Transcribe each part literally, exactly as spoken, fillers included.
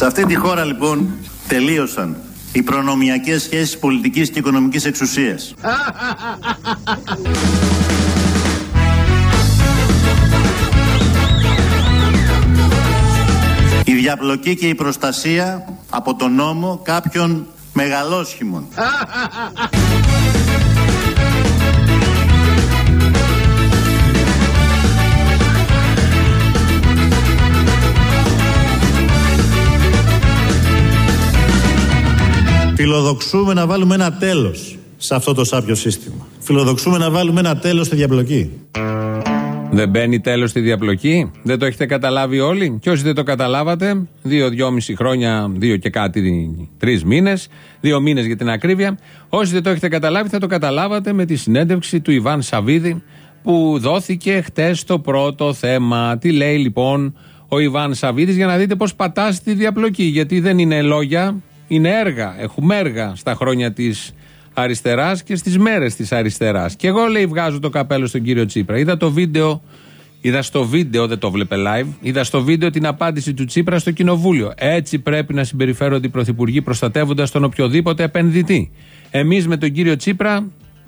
Σε αυτή τη χώρα λοιπόν τελείωσαν οι προνομιακές σχέσεις πολιτικής και οικονομικής εξουσίας. Η διαπλοκή και η προστασία από τον νόμο κάποιων μεγαλόσχημων. Φιλοδοξούμε να βάλουμε ένα τέλος σε αυτό το σάπιο σύστημα. Φιλοδοξούμε να βάλουμε ένα τέλος στη διαπλοκή. Δεν μπαίνει τέλος στη διαπλοκή. Δεν το έχετε καταλάβει όλοι. Και όσοι δεν το καταλάβατε, δύο, δυόμιση χρόνια, δύο και κάτι, τρεις μήνες, δύο μήνες για την ακρίβεια. Όσοι δεν το έχετε καταλάβει, θα το καταλάβατε με τη συνέντευξη του Ιβάν Σαββίδη που δόθηκε χτες το πρώτο θέμα. Τι λέει λοιπόν ο Ιβάν Σαββίδης, για να δείτε πώς πατάς τη διαπλοκή. Γιατί δεν είναι λόγια, είναι έργα. Έχουμε έργα στα χρόνια της αριστεράς και στις μέρες της αριστεράς. Και εγώ, λέει, βγάζω το καπέλο στον κύριο Τσίπρα. Είδα το βίντεο, είδα στο βίντεο, δεν το βλέπε live, είδα στο βίντεο την απάντηση του Τσίπρα στο κοινοβούλιο. Έτσι πρέπει να συμπεριφέρονται οι πρωθυπουργοί προστατεύοντας τον οποιοδήποτε επενδυτή. Εμείς με τον κύριο Τσίπρα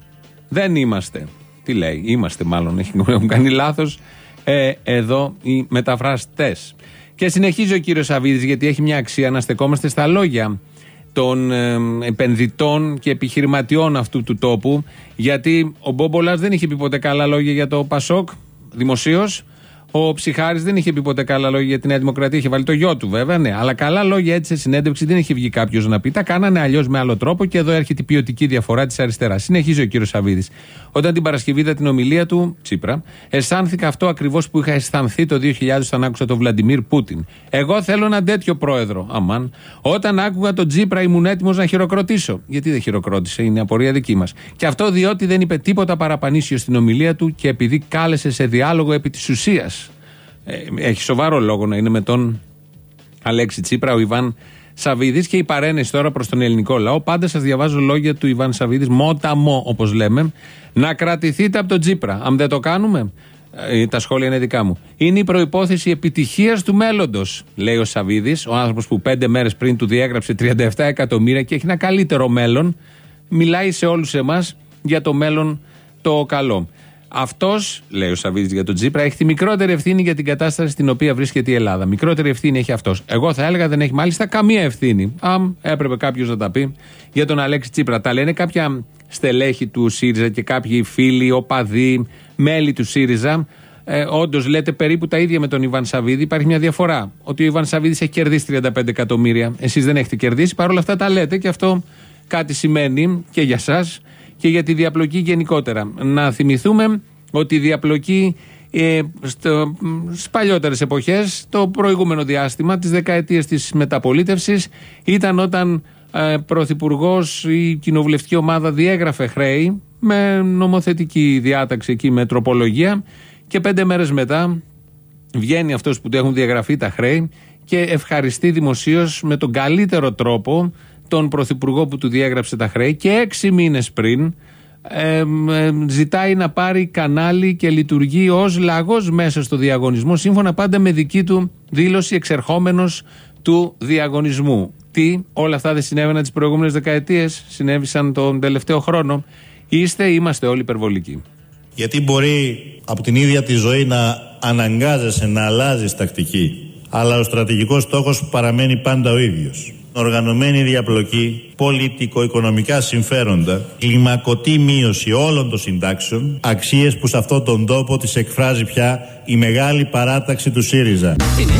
δεν είμαστε. Τι λέει, είμαστε μάλλον, έχουν κάνει λάθος ε, εδώ οι μεταφραστές. Και συνεχίζει ο κύριος Σαββίδης, γιατί έχει μια αξία να στεκόμαστε στα λόγια των ε, επενδυτών και επιχειρηματιών αυτού του τόπου, γιατί ο Μπόμπολας δεν είχε πει ποτέ καλά λόγια για το Πασόκ δημοσίως, ο Ψιχάρης δεν είχε πει ποτέ καλά λόγια για τη Νέα Δημοκρατία, είχε βάλει το γιο του βέβαια, ναι, αλλά καλά λόγια έτσι σε συνέντευξη δεν είχε βγει κάποιος να πει. Τα κάνανε αλλιώς με άλλο τρόπο και εδώ έρχεται η ποιοτική διαφορά της αριστεράς. Συνεχίζει ο κύριος Σαββίδης. Όταν την Παρασκευή είδα την ομιλία του Τσίπρα, αισθάνθηκα αυτό ακριβώς που είχα αισθανθεί το δύο χιλιάδες όταν άκουσα τον Βλαντιμίρ Πούτιν. Εγώ θέλω έναν τέτοιο πρόεδρο. Αμάν. Όταν άκουγα τον Τσίπρα ήμουν έτοιμος να χειροκροτήσω. Γιατί δεν χειροκρότησε, είναι απορία δική μας. Και αυτό διότι δεν είπε τίποτα παραπανήσιο στην ομιλία του και επειδή κάλεσε σε διάλογο επί της ουσίας. Έχει σοβαρό λόγο να είναι με τον Αλέξη Τσίπρα ο Ιβάν Σαββίδης. Και η παρένεση τώρα προς τον ελληνικό λαό. Πάντα σας διαβάζω λόγια του Ιβάν Σαββίδης, μόταμο όπως λέμε, να κρατηθείτε από τον Τσίπρα. Αν δεν το κάνουμε, ε, τα σχόλια είναι δικά μου. Είναι η προϋπόθεση επιτυχίας του μέλλοντος, λέει ο Σαββίδης, ο άνθρωπος που πέντε μέρες πριν του διέγραψε τριάντα επτά εκατομμύρια και έχει ένα καλύτερο μέλλον. Μιλάει σε όλους εμάς για το μέλλον το καλό. Αυτός, λέει ο Σαββίδης για τον Τσίπρα, έχει τη μικρότερη ευθύνη για την κατάσταση στην οποία βρίσκεται η Ελλάδα. Μικρότερη ευθύνη έχει αυτός. Εγώ θα έλεγα δεν έχει μάλιστα καμία ευθύνη. Αν έπρεπε κάποιος να τα πει για τον Αλέξη Τσίπρα. Τα λένε κάποια στελέχη του ΣΥΡΙΖΑ και κάποιοι φίλοι, οπαδοί, μέλη του ΣΥΡΙΖΑ. Ε, όντως λέτε περίπου τα ίδια με τον Ιβάν Σαββίδη. Υπάρχει μια διαφορά. Ότι ο Ιβάν Σαββίδης έχει κερδίσει τριάντα πέντε εκατομμύρια. Εσείς δεν έχετε κερδίσει. Παρ' όλα αυτά τα λέτε και αυτό κάτι σημαίνει και για σας και για τη διαπλοκή γενικότερα. Να θυμηθούμε ότι η διαπλοκή ε, στο, στις παλιότερες εποχές, το προηγούμενο διάστημα, τις δεκαετίες της μεταπολίτευσης, ήταν όταν ε, πρωθυπουργός ή κοινοβουλευτική ομάδα διέγραφε χρέη με νομοθετική διάταξη εκεί, με τροπολογία, και πέντε μέρες μετά βγαίνει αυτός που του έχουν διαγραφεί τα χρέη και ευχαριστεί δημοσίως με τον καλύτερο τρόπο τον πρωθυπουργό που του διέγραψε τα χρέη, και έξι μήνες πριν ε, ε, ζητάει να πάρει κανάλι και λειτουργεί ως λαγός μέσα στο διαγωνισμό, σύμφωνα πάντα με δική του δήλωση, εξερχόμενος του διαγωνισμού. Τι, όλα αυτά δεν συνέβαιναν τις προηγούμενες δεκαετίες, συνέβησαν τον τελευταίο χρόνο? Είστε, είμαστε όλοι υπερβολικοί. Γιατί μπορεί από την ίδια τη ζωή να αναγκάζεσαι να αλλάζεις τακτική, αλλά ο στρατηγικός στόχος παραμένει πάντα ο ίδιος. Οργανωμένη διαπλοκή, πολιτικο-οικονομικά συμφέροντα, κλιμακωτή μείωση όλων των συντάξεων, αξίες που σε αυτόν τον τόπο τις εκφράζει πια η μεγάλη παράταξη του ΣΥΡΙΖΑ.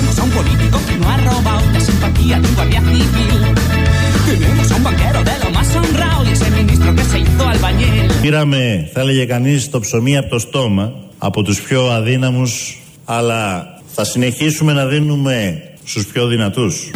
Πήραμε, θα έλεγε κανείς, το ψωμί από το στόμα, από τους πιο αδύναμους, αλλά θα συνεχίσουμε να δίνουμε στους πιο δυνατούς.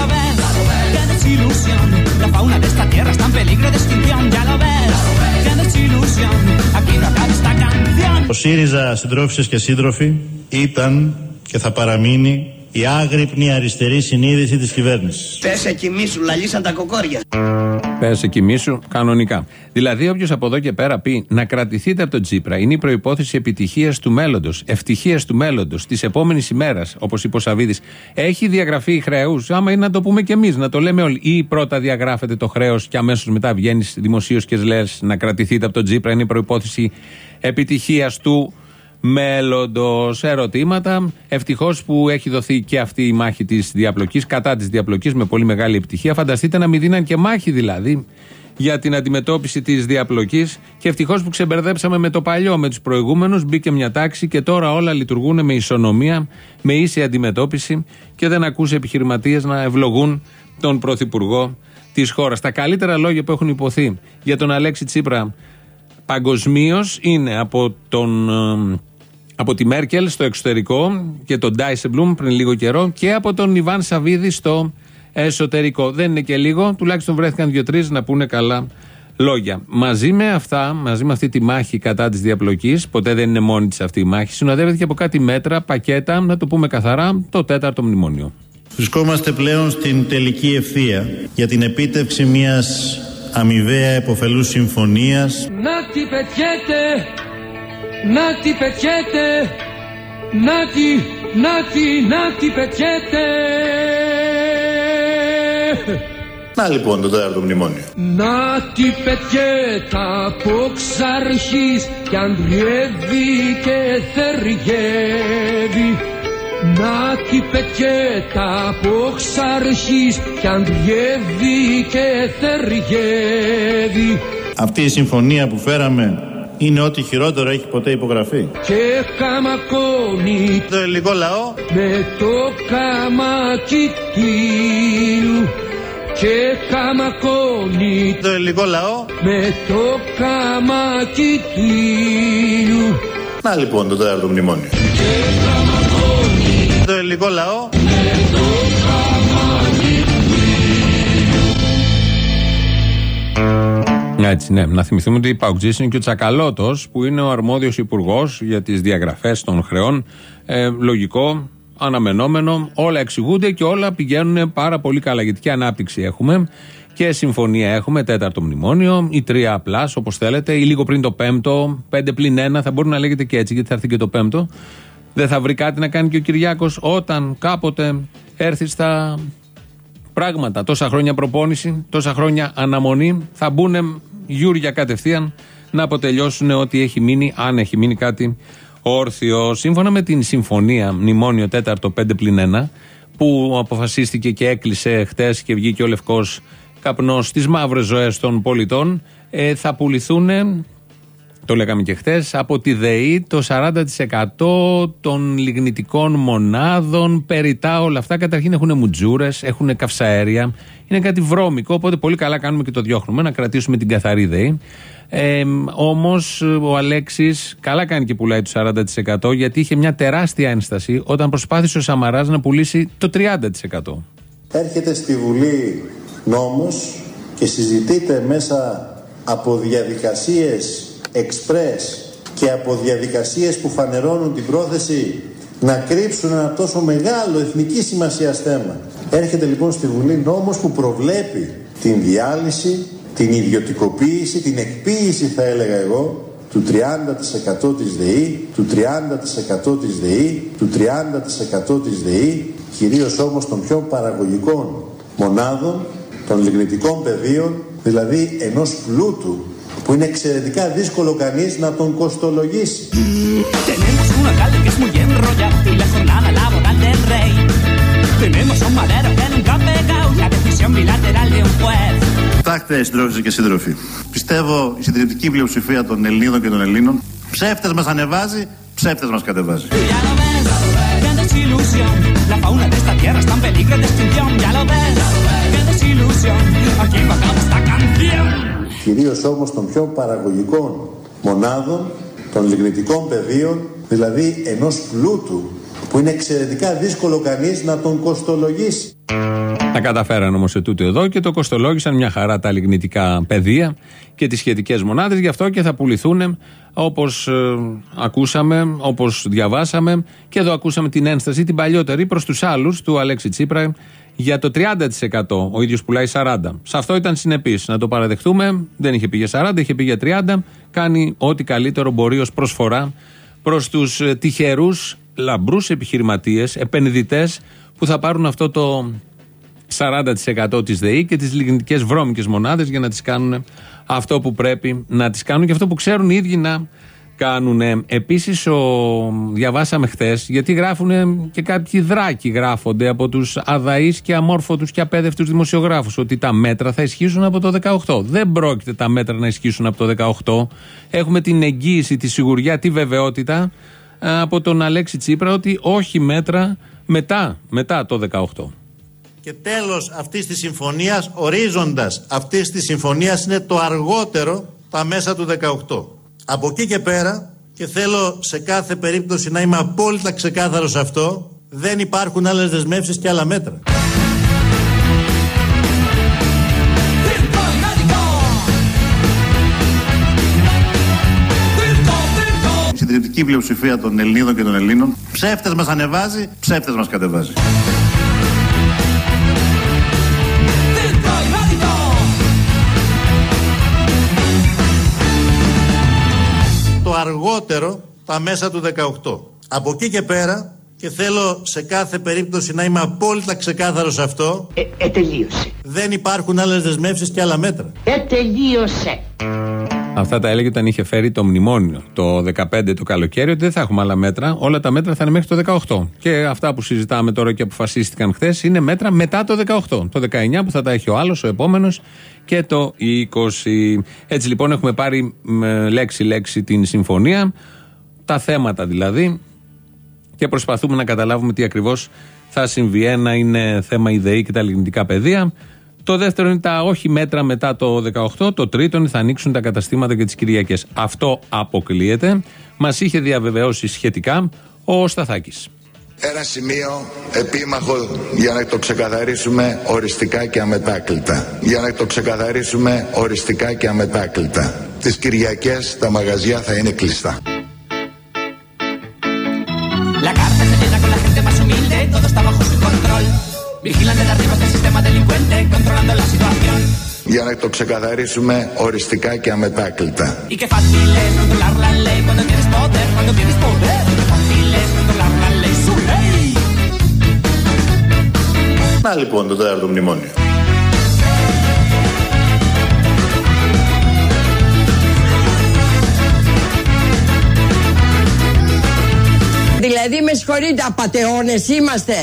Ο ΣΥΡΙΖΑ, συντρόφισσες και σύντροφοι, ήταν και θα παραμείνει η άγρυπνη αριστερή συνείδηση της κυβέρνησης. Πες εκεί μη σου λαλίσαν τα κοκόρια. Πέσε κοιμήσου κανονικά. Δηλαδή, όποιος από εδώ και πέρα πει να κρατηθείτε από τον Τσίπρα είναι η προϋπόθεση επιτυχίας του μέλλοντος, ευτυχίας του μέλλοντος, της επόμενης ημέρας, όπως είπε ο Σαββίδης. Έχει διαγραφεί χρέους. Άμα είναι να το πούμε κι εμείς, να το λέμε όλοι. Ή πρώτα διαγράφεται το χρέος και αμέσως μετά βγαίνεις δημοσίως και λες να κρατηθείτε από τον Τσίπρα είναι η προϋπόθεση επιτυχίας του μέλλοντος. Ερωτήματα. Ευτυχώς που έχει δοθεί και αυτή η μάχη της διαπλοκής, κατά της διαπλοκής, με πολύ μεγάλη επιτυχία. Φανταστείτε να μην δίναν και μάχη δηλαδή για την αντιμετώπιση της διαπλοκής. Και ευτυχώς που ξεμπερδέψαμε με το παλιό, με τους προηγούμενους. Μπήκε μια τάξη και τώρα όλα λειτουργούν με ισονομία, με ίση αντιμετώπιση και δεν ακούς επιχειρηματίες να ευλογούν τον πρωθυπουργό της χώρας. Τα καλύτερα λόγια που έχουν υποθεί για τον Αλέξη Τσίπρα παγκοσμίως είναι από τον. Από τη Μέρκελ στο εξωτερικό και τον Ντάισεμπλουμ πριν λίγο καιρό και από τον Ιβάν Σαββίδη στο εσωτερικό. Δεν είναι και λίγο, τουλάχιστον βρέθηκαν δύο-τρεις να πούνε καλά λόγια. Μαζί με αυτά, μαζί με αυτή τη μάχη κατά της διαπλοκής, ποτέ δεν είναι μόνη της αυτή η μάχη, συνοδεύεται και από κάτι μέτρα, πακέτα, να το πούμε καθαρά, το τέταρτο μνημόνιο. Βρισκόμαστε πλέον στην τελική ευθεία για την επίτευξη μιας αμοιβαία επωφελούς συμφωνίας. Να τι πετιέται! Να τι πετιέται, να τι, να τι, να τι πετιέται. Να λοιπόν το τέταρτο μνημόνιο. Να τι πετιέται από ξαρχής κι αντριεύει και θεριεύει. Να τι πετιέται από ξαρχής κι αντριεύει και θεριεύει. Αυτή η συμφωνία που φέραμε είναι ό,τι χειρότερο έχει ποτέ υπογραφεί. Και καμακώνει το ελληνικό λαό με το καμάκι του. Και καμακώνει το ελληνικό λαό με το καμάκι του. Να λοιπόν το τέταρτο μνημόνιο. Και καμακώνει το ελληνικό λαό με το καμάκι του. Έτσι, ναι. Να θυμηθούμε ότι η Παουτζής είναι και ο Τσακαλώτος, που είναι ο αρμόδιος υπουργός για τις διαγραφές των χρεών. Ε, λογικό, αναμενόμενο, όλα εξηγούνται και όλα πηγαίνουν πάρα πολύ καλά. Γιατί και ανάπτυξη έχουμε και συμφωνία έχουμε, τέταρτο μνημόνιο, ή τρία πλάς, όπως θέλετε, ή λίγο πριν το πέμπτο, πέντε πλην ένα, θα μπορεί να λέγεται και έτσι, γιατί θα έρθει και το πέμπτο. Δεν θα βρει κάτι να κάνει και ο Κυριάκος όταν κάποτε έρθει στα πράγματα. Τόσα χρόνια προπόνηση, τόσα χρόνια αναμονή, θα μπουν γιούρια κατευθείαν να αποτελειώσουν ό,τι έχει μείνει, αν έχει μείνει κάτι όρθιο. Σύμφωνα με την συμφωνία μνημόνιο τέταρτο πέντε πλην ένα, που αποφασίστηκε και έκλεισε χτες και βγήκε ο λευκός καπνός στις μαύρες ζωές των πολιτών, ε, θα πουληθούν, το λέγαμε και χτες, από τη ΔΕΗ το σαράντα τοις εκατό των λιγνητικών μονάδων, περιτά όλα αυτά. Καταρχήν έχουν μουτζούρες, έχουν καυσαέρια, είναι κάτι βρώμικο, οπότε πολύ καλά κάνουμε και το διώχνουμε, να κρατήσουμε την καθαρή ΔΕΗ. Ε, όμως ο Αλέξης καλά κάνει και πουλάει το σαράντα τοις εκατό, γιατί είχε μια τεράστια ένσταση όταν προσπάθησε ο Σαμαράς να πουλήσει το τριάντα τοις εκατό. Έρχεται στη Βουλή νόμος και συζητείται μέσα από διαδικασίες εξπρές και από διαδικασίες που φανερώνουν την πρόθεση να κρύψουν ένα τόσο μεγάλο εθνική σημασίας θέμα. Έρχεται λοιπόν στη Βουλή νόμος που προβλέπει την διάλυση, την ιδιωτικοποίηση, την εκποίηση, θα έλεγα εγώ, του τριάντα τοις εκατό της ΔΕΗ, του τριάντα τοις εκατό της ΔΕΗ, του τριάντα τοις εκατό της ΔΕΗ, κυρίως όμως των πιο παραγωγικών μονάδων, των λιγνητικών πεδίων, δηλαδή ενός πλούτου που είναι εξαιρετικά δύσκολο κανείς να τον κοστολογήσει. Tenemos un alcalde que es muy enrollado y la jornada laboral del rey. Tenemos un madero que nunca ha pegado la decisión bilateral de un juez. Κοιτάξτε, συντρόφισσες και σύντροφοι, πιστεύω η συντριπτική πλειοψηφία των Ελληνίδων και των Ελλήνων ψεύτες μας ανεβάζει, ψεύτες μας κατεβάζει. Ya lo ves, qué desilusión. La fauna de esta tierra está en peligro de extinción. Ya lo ves, qué desilusión. Aquí va acá esta canción. Κυρίως όμως των πιο παραγωγικών μονάδων, των λιγνητικών πεδίων, δηλαδή ενός πλούτου που είναι εξαιρετικά δύσκολο κανείς να τον κοστολογήσει. Τα καταφέραν όμως σε τούτο εδώ και το κοστολόγησαν μια χαρά τα λιγνητικά πεδία και τις σχετικές μονάδες, γι' αυτό και θα πουληθούν όπως ε, ακούσαμε, όπως διαβάσαμε, και εδώ ακούσαμε την ένσταση την παλιότερη προς τους άλλους του Αλέξη Τσίπρα για το τριάντα τοις εκατό. Ο ίδιος πουλάει σαράντα τοις εκατό. Σε αυτό ήταν συνεπής. Να το παραδεχτούμε. Δεν είχε πει για σαράντα, είχε πει για τριάντα τοις εκατό. Κάνει ό,τι καλύτερο μπορεί ως προσφορά προς τους τυχερούς, λαμπρούς επιχειρηματίες, επενδυτές που θα πάρουν αυτό το σαράντα τοις εκατό της ΔΕΗ και τις λιγνητικές βρώμικες μονάδες για να τις κάνουν αυτό που πρέπει να τις κάνουν και αυτό που ξέρουν οι ίδιοι να κάνουν. Επίσης, ο... διαβάσαμε χθες, γιατί γράφουν και κάποιοι δράκοι γράφονται από τους αδαείς και αμόρφωτους και απέδευτους δημοσιογράφους, ότι τα μέτρα θα ισχύσουν από το δεκαοκτώ. Δεν πρόκειται τα μέτρα να ισχύσουν από το δεκαοκτώ. Έχουμε την εγγύηση, τη σιγουριά, τη βεβαιότητα από τον Αλέξη Τσίπρα ότι όχι μέτρα μετά, μετά το δεκαοκτώ. Και τέλος αυτής της συμφωνίας, ορίζοντας αυτής της συμφωνίας, είναι το αργότερο τα μέσα του δεκαοκτώ. Από εκεί και πέρα, και θέλω σε κάθε περίπτωση να είμαι απόλυτα ξεκάθαρος σε αυτό, δεν υπάρχουν άλλες δεσμεύσεις και άλλα μέτρα. Η συντριπτική πλειοψηφία των Ελληνίδων και των Ελλήνων ψεύτες μας ανεβάζει, ψεύτες μας κατεβάζει. Το αργότερο τα μέσα του δεκαοκτώ. Από εκεί και πέρα, και θέλω σε κάθε περίπτωση να είμαι απόλυτα ξεκάθαρος σε αυτό, ε, ε, τελείωσε. Δεν υπάρχουν άλλες δεσμεύσεις και άλλα μέτρα. Ε, τελείωσε. Αυτά τα έλεγε όταν είχε φέρει το μνημόνιο το δεκαπέντε το καλοκαίρι, ότι δεν θα έχουμε άλλα μέτρα. Όλα τα μέτρα θα είναι μέχρι το δεκαοκτώ. Και αυτά που συζητάμε τώρα και αποφασίστηκαν χθες είναι μέτρα μετά το δεκαοκτώ. Το δεκαεννιά που θα τα έχει ο άλλος, ο επόμενος, και το είκοσι. Έτσι λοιπόν έχουμε πάρει λέξη-λέξη την συμφωνία, τα θέματα δηλαδή, και προσπαθούμε να καταλάβουμε τι ακριβώς θα συμβεί. Ένα είναι θέμα η ΔΕΗ και τα λιγνητικά παιδεία. Το δεύτερο είναι τα όχι μέτρα μετά το δεκαοκτώ. Το τρίτο είναι θα ανοίξουν τα καταστήματα και τις Κυριακές. Αυτό αποκλείεται. Μας είχε διαβεβαιώσει σχετικά ο Σταθάκης. Ένα σημείο επίμαχο για να το ξεκαθαρίσουμε οριστικά και αμετάκλητα. Για να το ξεκαθαρίσουμε οριστικά και αμετάκλητα. Τις Κυριακές τα μαγαζιά θα είναι κλειστά. La carta se llena con la gente más humilde, todo está bajo su control. Vigilan desde arriba este sistema delincuente, controlando la situación. Για να το ξεκαθαρίσουμε οριστικά και αμετάκλητα. Y qué fácil es controlar la ley cuando tienes poder, cuando tienes poder. Qué fácil es controlar la ley, su ley. Να λοιπόν το τέταρτο μνημόνιο. Δηλαδή με συγχωρείτε, απατεώνες είμαστε.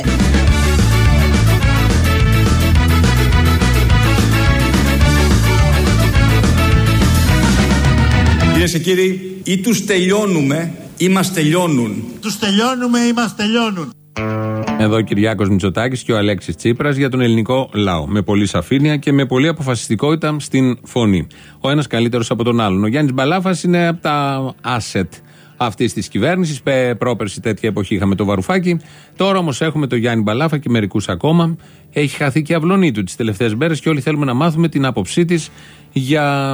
Κυρίες και κύριοι, ή τους τελειώνουμε ή μας τελειώνουν. Τους τελειώνουμε ή μας τελειώνουν. Εδώ ο Κυριάκος Μητσοτάκης και ο Αλέξης Τσίπρας για τον ελληνικό λαό. Με πολύ σαφήνεια και με πολύ αποφασιστικότητα στην φωνή. Ο ένας καλύτερος από τον άλλον. Ο Γιάννης Μπαλάφας είναι από τα asset αυτής της κυβέρνησης. Πρόπερση τέτοια εποχή είχαμε το Βαρουφάκι. Τώρα όμως έχουμε το Γιάννη Μπαλάφα και μερικούς ακόμα. Έχει χαθεί και η αυλωνή του τις τελευταίες μέρες και όλοι θέλουμε να μάθουμε την άποψή της για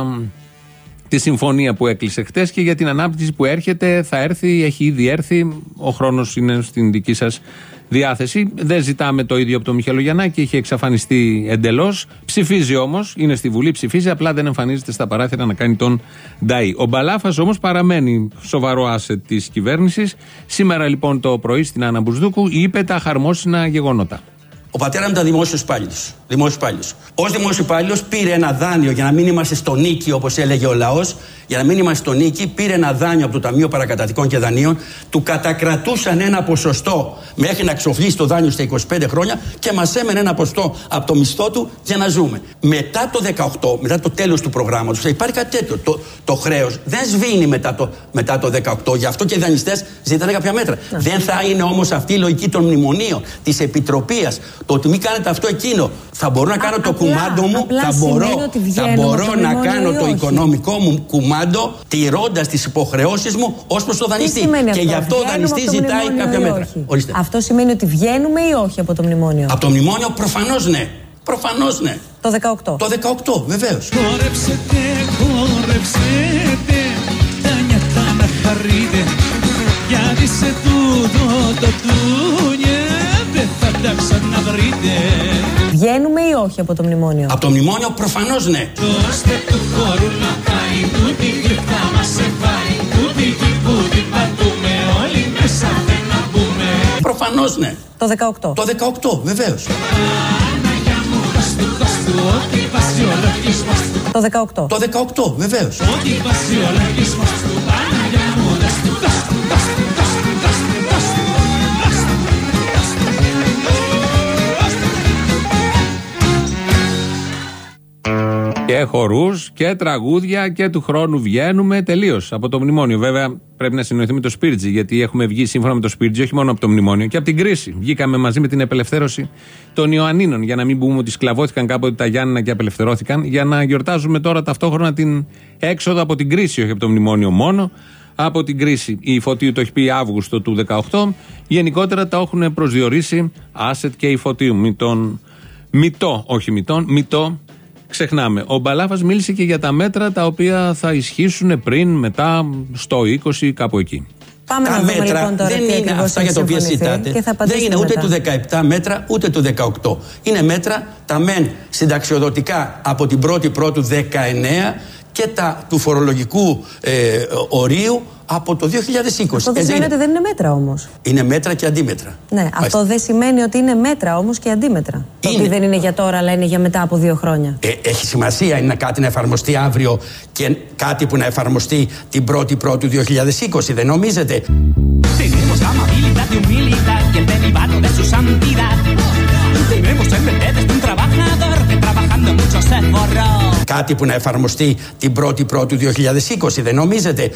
τη συμφωνία που έκλεισε χτες και για την ανάπτυξη που έρχεται, θα έρθει, έχει ήδη έρθει. Ο χρόνος είναι στην δική σας διάθεση. Δεν ζητάμε το ίδιο από τον Μιχαηλογιαννάκη, έχει εξαφανιστεί εντελώς. Ψηφίζει όμως, είναι στη Βουλή, ψηφίζει, απλά δεν εμφανίζεται στα παράθυρα να κάνει τον Νταΐ. Ο Μπαλάφας όμως παραμένει σοβαρό asset της κυβέρνησης. Σήμερα λοιπόν το πρωί στην Άννα Μπουσδούκου είπε τα χαρμόσυνα γεγονότα. Ο πατέρα μου ήταν δημόσιος υπάλληλος. Δημόσιος υπάλληλος. Ως δημόσιος υπάλληλος πήρε ένα δάνειο για να μην είμαστε στο νίκη, όπως έλεγε ο λαός. Για να μην είμαστε στο νίκη, πήρε ένα δάνειο από το Ταμείο Παρακαταθήκων και Δανείων. Του κατακρατούσαν ένα ποσοστό μέχρι να εξοφλήσει το δάνειο στα είκοσι πέντε χρόνια και μας έμενε ένα ποσοστό από το μισθό του για να ζούμε. Μετά το δεκαοκτώ, μετά το τέλος του προγράμματος, θα υπάρχει κάτι τέτοιο. Το, το χρέος δεν σβήνει μετά το, μετά το δεκαοκτώ. Γι' αυτό και οι δανειστές ζητάνε κάποια μέτρα. Yeah. Δεν θα είναι όμως αυτή η λογική των μνημονίων, της επιτροπής. Το ότι μην κάνετε αυτό εκείνο. Θα μπορώ να κάνω Α, το απλά, κουμάντο μου, θα μπορώ, θα μπορώ να κάνω το οικονομικό μου κουμάντο, τηρώντας τις υποχρεώσεις μου ως προς το δανειστή. Και γι' αυτό ο δανειστής ζητάει κάποια μέτρα. Αυτό σημαίνει ότι βγαίνουμε ή όχι από το μνημόνιο? Από το μνημόνιο προφανώς ναι. Προφανώς ναι. Το δεκαοκτώ. Το δεκαοκτώ, βεβαίως. Χορέψετε, χορέψετε, τα νιάτα να χαρείτε, γιατί σε τούτο το τούνια δεν θα τα ξαναβρείτε. ή όχι από το μνημόνιο? Από το μνημόνιο προφανώς ναι. Προφανώς ναι. Το δεκαοκτώ. Το δεκαοκτώ, βεβαίως. Το δεκαοκτώ. Το δεκαοκτώ, βεβαίως. Και χορούς και τραγούδια και του χρόνου βγαίνουμε τελείως από το μνημόνιο. Βέβαια πρέπει να συνοηθεί με το Σπίρτζι, γιατί έχουμε βγει σύμφωνα με το Σπίρτζι όχι μόνο από το μνημόνιο και από την κρίση. Βγήκαμε μαζί με την απελευθέρωση των Ιωαννίνων, για να μην πούμε ότι σκλαβώθηκαν κάποτε τα Γιάννενα και απελευθερώθηκαν, για να γιορτάζουμε τώρα ταυτόχρονα την έξοδο από την κρίση, όχι από το μνημόνιο μόνο. Από την κρίση. Η Φωτίου το έχει πει Αύγουστο του δεκαοκτώ. Γενικότερα τα έχουν προσδιορίσει Άσετ και η Φωτίου. Μητών, μητό, όχι μητών, μητό. Ξεχνάμε. Ο Μπαλάφας μίλησε και για τα μέτρα τα οποία θα ισχύσουν πριν, μετά, στο είκοσι, κάπου εκεί. Πάμε τα να δούμε, μέτρα λοιπόν, τώρα δεν είναι αυτά για τα οποία συζητάτε. Δεν είναι ούτε του δεκαεπτά μέτρα ούτε του δεκαοκτώ. Είναι μέτρα τα μεν συνταξιοδοτικά από την πρώτη Πρώτου δεκαεννέα και τα του φορολογικού ε, ορίου από το δύο χιλιάδες είκοσι. Αυτό δεν σημαίνει ότι δεν είναι μέτρα όμως. Είναι μέτρα και αντίμετρα. Ναι, Μάλιστα. Αυτό δεν σημαίνει ότι είναι μέτρα όμως και αντίμετρα. Το ότι δεν είναι για τώρα, αλλά είναι για μετά από δύο χρόνια. Ε, έχει σημασία, είναι κάτι να εφαρμοστεί αύριο και κάτι που να εφαρμοστεί την πρώτη Πρώτου δύο χιλιάδες είκοσι, δεν νομίζετε? Κάτι που να εφαρμοστεί την πρώτη Πρώτου δύο χιλιάδες είκοσι, δεν νομίζετε?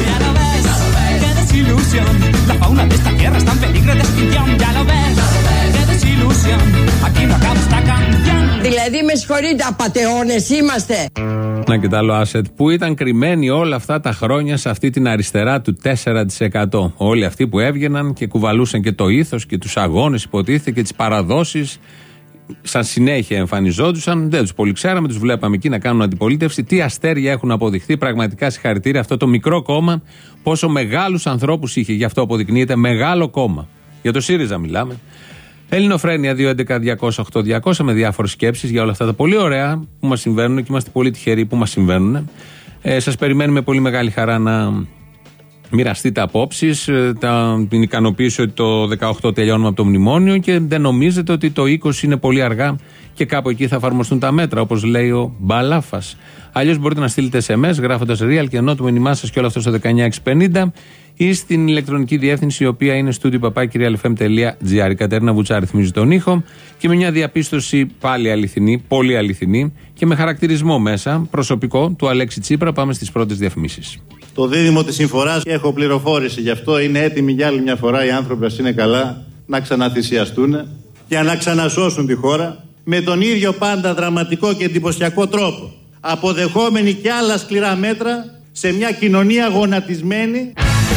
Δηλαδή με συγχωρείτε, απατεώνες είμαστε. Να και τα άλλο asset που ήταν κρυμμένοι όλα αυτά τα χρόνια σε αυτή την αριστερά του τέσσερα τοις εκατό. Όλοι αυτοί που έβγαιναν και κουβαλούσαν και το ήθος και τους αγώνες, υποτίθεται, και τις παραδόσεις, σαν συνέχεια εμφανιζόντουσαν. Δεν τους πολύ ξέραμε, τους βλέπαμε εκεί να κάνουν αντιπολίτευση. Τι αστέρια έχουν αποδειχθεί, πραγματικά συγχαρητήρια. Αυτό το μικρό κόμμα, πόσο μεγάλους ανθρώπους είχε, γι' αυτό αποδεικνύεται μεγάλο κόμμα. Για το ΣΥΡΙΖΑ μιλάμε. Ελληνοφρένεια δύο έντεκα διακόσια οκτώ διακόσια με διάφορες σκέψεις για όλα αυτά τα πολύ ωραία που μας συμβαίνουν και είμαστε πολύ τυχεροί που μας συμβαίνουν. Ε, σας περιμένουμε πολύ μεγάλη χαρά να μοιραστείτε απόψεις, τα, την ικανοποίηση ότι το δεκαοκτώ τελειώνουμε από το μνημόνιο και δεν νομίζετε ότι το είκοσι είναι πολύ αργά και κάπου εκεί θα εφαρμοστούν τα μέτρα, όπως λέει ο Μπαλάφας. Αλλιώς μπορείτε να στείλετε ες εμ ες γράφοντας real και ενώ το μήνυμά σας και όλο αυτό στο δεκαεννιά εξακόσια πενήντα ή στην ηλεκτρονική διεύθυνση, η οποία είναι studio παπάκι real f m τελεία g r. Η Κατερίνα Βουτσά ρυθμίζει τον ήχο και με μια διαπίστωση πάλι αληθινή, πολύ αληθινή και με χαρακτηρισμό μέσα προσωπικό του Αλέξη Τσίπρα, πάμε στις πρώτες διαφημίσεις. Το δίδυμο της συμφοράς, έχω πληροφόρηση γι' αυτό, είναι έτοιμοι για άλλη μια φορά οι άνθρωποι, ας είναι καλά, να ξαναθυσιαστούν για να ξανασώσουν τη χώρα με τον ίδιο πάντα δραματικό και εντυπωσιακό τρόπο, αποδεχόμενοι και άλλα σκληρά μέτρα σε μια κοινωνία γονατισμένη.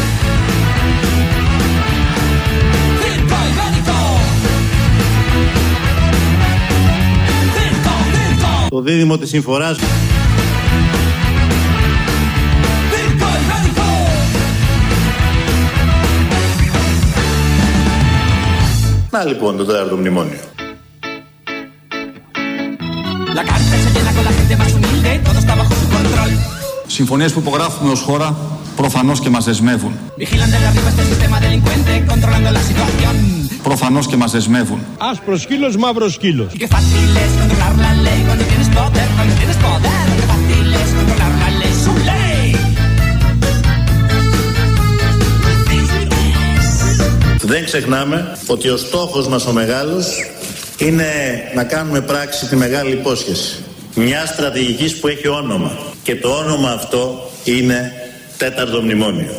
Το δίδυμο της συμφοράς. Να λοιπόν το τέταρτο μνημόνιο. Συμφωνίες που υπογράφουμε ως χώρα προφανώς και μας δεσμεύουν. Προφανώς και μας δεσμεύουν. Άσπρος σκύλος, μαύρος σκύλος. Δεν ξεχνάμε ότι ο στόχος μας ο μεγάλος είναι να κάνουμε πράξη τη μεγάλη υπόσχεση. Μια στρατηγικής που έχει όνομα. Και το όνομα αυτό είναι τέταρτο μνημόνιο.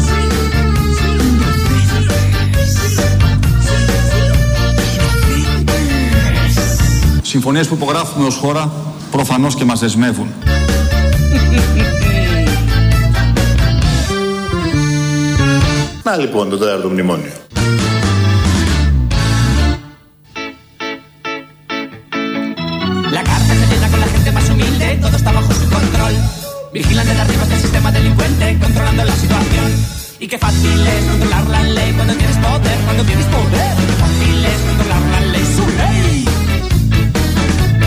Συμφωνίες που υπογράφουμε ως χώρα προφανώς και μας δεσμεύουν. Να λοιπόν το τέταρτο μνημόνιο. La cárcel se llena con la gente más humilde, todo está bajo su control. Vigilan desde arriba este sistema delincuente, controlando la situación. Y qué fácil es controlar la ley cuando tienes poder, cuando tienes poder. Qué fácil es controlar la ley, su ley.